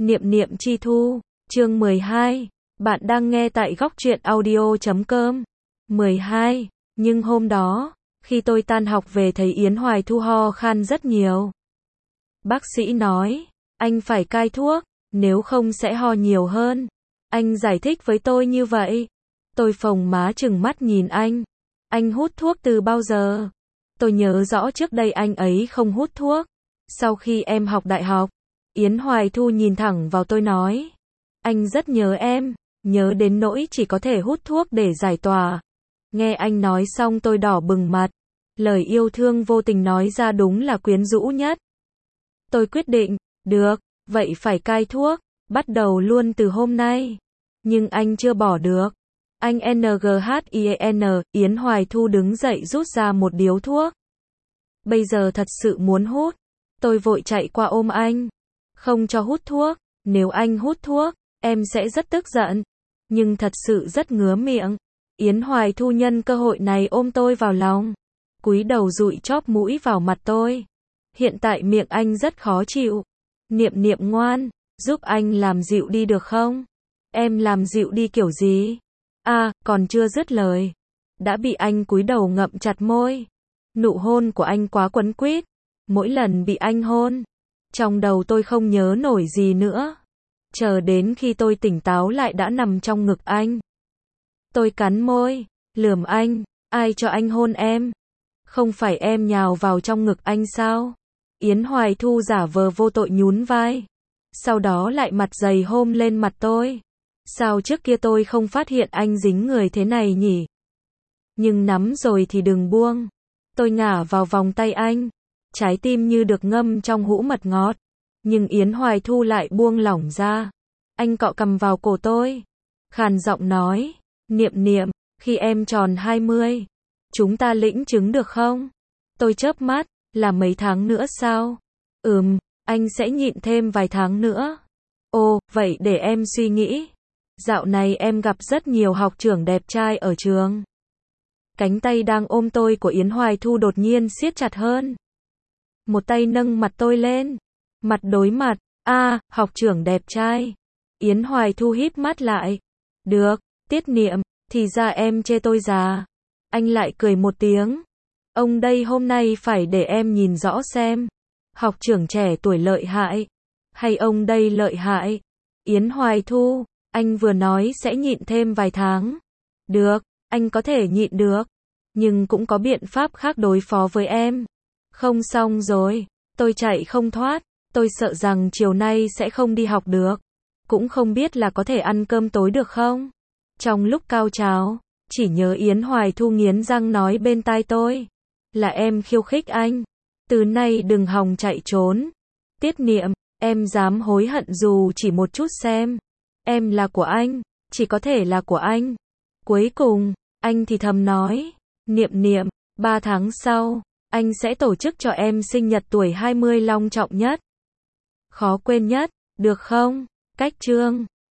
Niệm niệm chi thu, chương 12. Bạn đang nghe tại góc truyện audio.com. 12. Nhưng hôm đó, khi tôi tan học về thấy Yến Hoài Thu ho khan rất nhiều. Bác sĩ nói, anh phải cai thuốc, nếu không sẽ ho nhiều hơn. Anh giải thích với tôi như vậy. Tôi phồng má trừng mắt nhìn anh. Anh hút thuốc từ bao giờ? Tôi nhớ rõ trước đây anh ấy không hút thuốc. Sau khi em học đại học, Yến Hoài Thu nhìn thẳng vào tôi nói. Anh rất nhớ em, nhớ đến nỗi chỉ có thể hút thuốc để giải tỏa. Nghe anh nói xong tôi đỏ bừng mặt. Lời yêu thương vô tình nói ra đúng là quyến rũ nhất. Tôi quyết định, được, vậy phải cai thuốc, bắt đầu luôn từ hôm nay. Nhưng anh chưa bỏ được. Anh NGHIEN, Yến Hoài Thu đứng dậy rút ra một điếu thuốc. Bây giờ thật sự muốn hút. Tôi vội chạy qua ôm anh. Không cho hút thuốc, nếu anh hút thuốc, em sẽ rất tức giận. Nhưng thật sự rất ngứa miệng. Yến Hoài Thu nhân cơ hội này ôm tôi vào lòng. Cúi đầu dụi chóp mũi vào mặt tôi. Hiện tại miệng anh rất khó chịu. Niệm niệm ngoan, giúp anh làm dịu đi được không? Em làm dịu đi kiểu gì? Còn chưa dứt lời. Đã bị anh cúi đầu ngậm chặt môi. Nụ hôn của anh quá quấn quýt. Mỗi lần bị anh hôn, trong đầu tôi không nhớ nổi gì nữa. Chờ đến khi tôi tỉnh táo lại đã nằm trong ngực anh. Tôi cắn môi, lườm anh, ai cho anh hôn em? Không phải em nhào vào trong ngực anh sao? Yến Hoài Thu giả vờ vô tội nhún vai. Sau đó lại mặt dày hôn lên mặt tôi. Sao trước kia tôi không phát hiện anh dính người thế này nhỉ? Nhưng nắm rồi thì đừng buông. Tôi ngả vào vòng tay anh. Trái tim như được ngâm trong hũ mật ngọt. Nhưng Yến Hoài Thu lại buông lỏng ra. Anh cọ cằm vào cổ tôi. Khàn giọng nói. Niệm niệm, khi em tròn 20, chúng ta lĩnh chứng được không? Tôi chớp mắt, là mấy tháng nữa sao? Anh sẽ nhịn thêm vài tháng nữa. Ồ, vậy để em suy nghĩ. Dạo này em gặp rất nhiều học trưởng đẹp trai ở trường. Cánh tay đang ôm tôi của Yến Hoài Thu đột nhiên siết chặt hơn. Một tay nâng mặt tôi lên. Mặt đối mặt. Học trưởng đẹp trai. Yến Hoài Thu híp mắt lại. Được, Tiết Niệm, thì ra em chê tôi già. Anh lại cười một tiếng. Ông đây hôm nay phải để em nhìn rõ xem. Học trưởng trẻ tuổi lợi hại. Hay ông đây lợi hại? Yến Hoài Thu, anh vừa nói sẽ nhịn thêm vài tháng. Được, anh có thể nhịn được. Nhưng cũng có biện pháp khác đối phó với em. Không xong rồi, tôi chạy không thoát. Tôi sợ rằng chiều nay sẽ không đi học được. Cũng không biết là có thể ăn cơm tối được không? Trong lúc cao trào, chỉ nhớ Yến Hoài Thu nghiến răng nói bên tai tôi. Là em khiêu khích anh. Từ nay đừng hòng chạy trốn. Tiết Niệm, em dám hối hận dù chỉ một chút xem. Em là của anh, chỉ có thể là của anh. Cuối cùng, anh thì thầm nói. Niệm niệm, 3 tháng sau, anh sẽ tổ chức cho em sinh nhật tuổi 20 long trọng nhất. Khó quên nhất, được không? Cách chương